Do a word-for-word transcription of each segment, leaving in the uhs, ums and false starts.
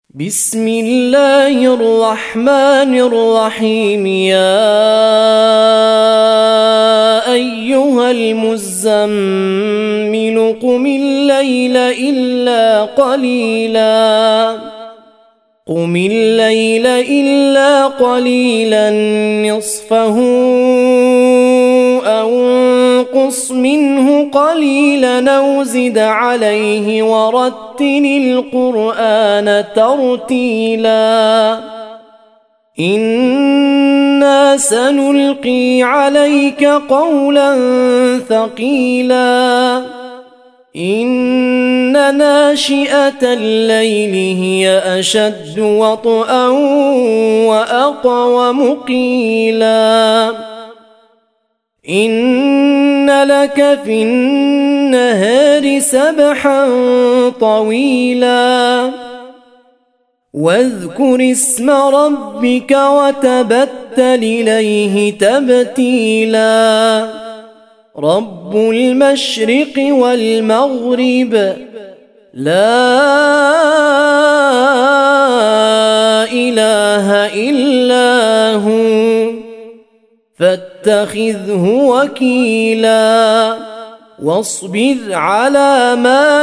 بسم الله الرحمن الرحيم. يا أيها المزمل قم الليل إلا قليلا قم الليل إلا قليلا نصفه أو انقص منه قليلا أو زد عليه ورتل القرآن ترتيلا. إنا سنلقي عليك قولا ثقيلا. إن ناشئة الليل هي أشد وطئا وأقوم قيلا. إن لك في النهار سبحا طويلا. واذكر اسم ربك وتبتل إليه تبتيلا. رب المشرق والمغرب لا إله إلا هو فاتخذه وكيلا. واصبر على ما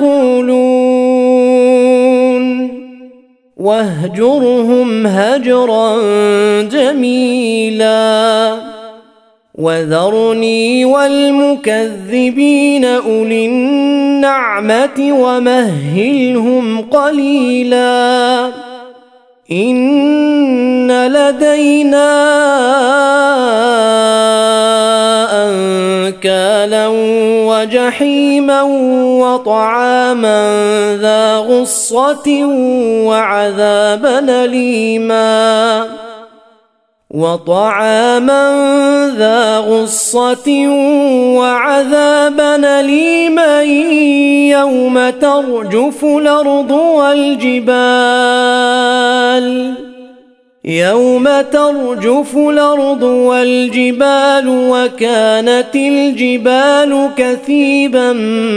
يقولون واهجرهم هجرا جميلا. وذرني والمكذبين أولي النعمة ومهلهم قليلا. إن لدينا أنكالا وجحيما وطعاما ذا غصة وعذابا أليما وطعاما ذا غصة وعذابا أليما يوم ترجف الأرض والجبال يوم ترجف الأرض والجبال وكانت الجبال كثيبا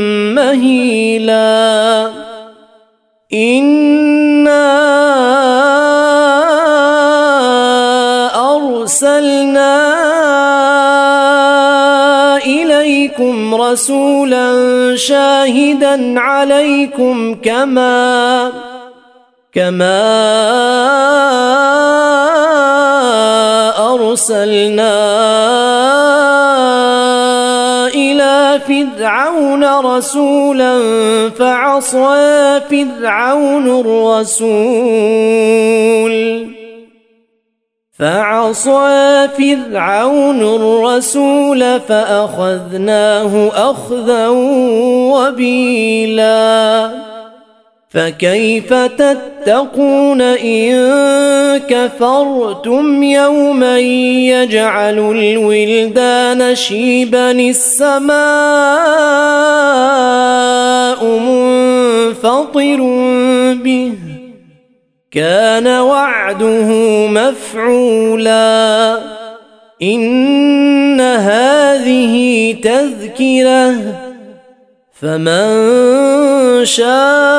مهيلا. إنا أرسلنا إليكم رسولا شاهدا عليكم كما كما أرسلنا إلى فرعون رسولا فعصى فرعون الرسول فعصى فرعون الرسول فأخذناه أخذا وبيلا. فكيف تتقون إن كفرتم يوما يجعل الولدان شيبا السماء منفطر به كان وعده مفعولا. إن هذه تذكرة فمن شاء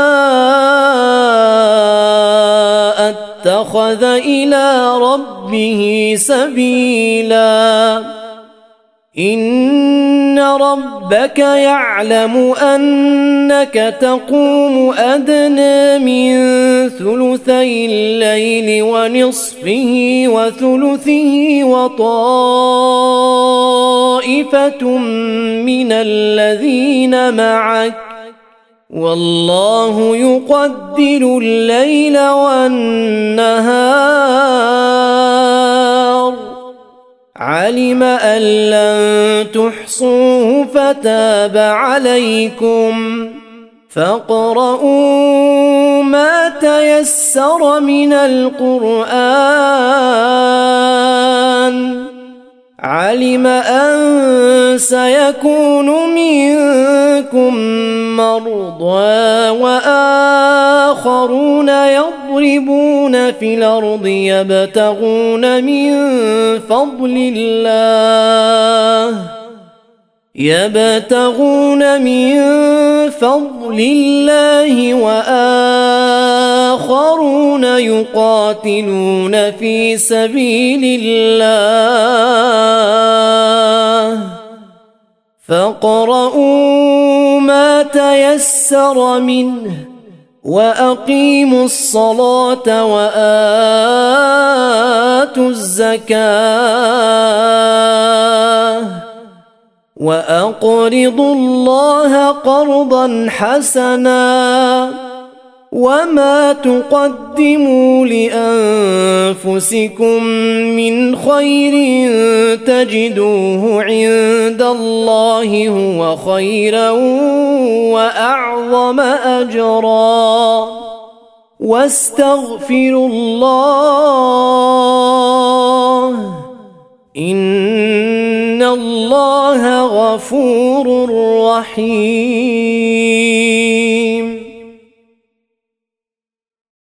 اتخذ إلى ربه سبيلا. إن ربك يعلم أنك تقوم أدنى من ثلثي الليل ونصفه وثلثه وطائفة من الذين معك والله يقدر الليل والنهار. علم أن لن تحصوه فتاب عليكم فاقرؤوا ما تيسر من القرآن. علم أن سيكون منكم مرضى وآخرون يضربون في الأرض يبتغون من فضل الله يبتغون من فضل الله وآخرون يقاتلون في سبيل الله فاقرؤوا ما تيسر منه وأقيموا الصلاة وآتوا الزكاة وأقرضوا الله قرضا حسنا وما تقدموا لأنفسكم من خير تجدوه عند الله هو خيرا وأعظم أجرا واستغفروا الله إن الله غفور رحيم.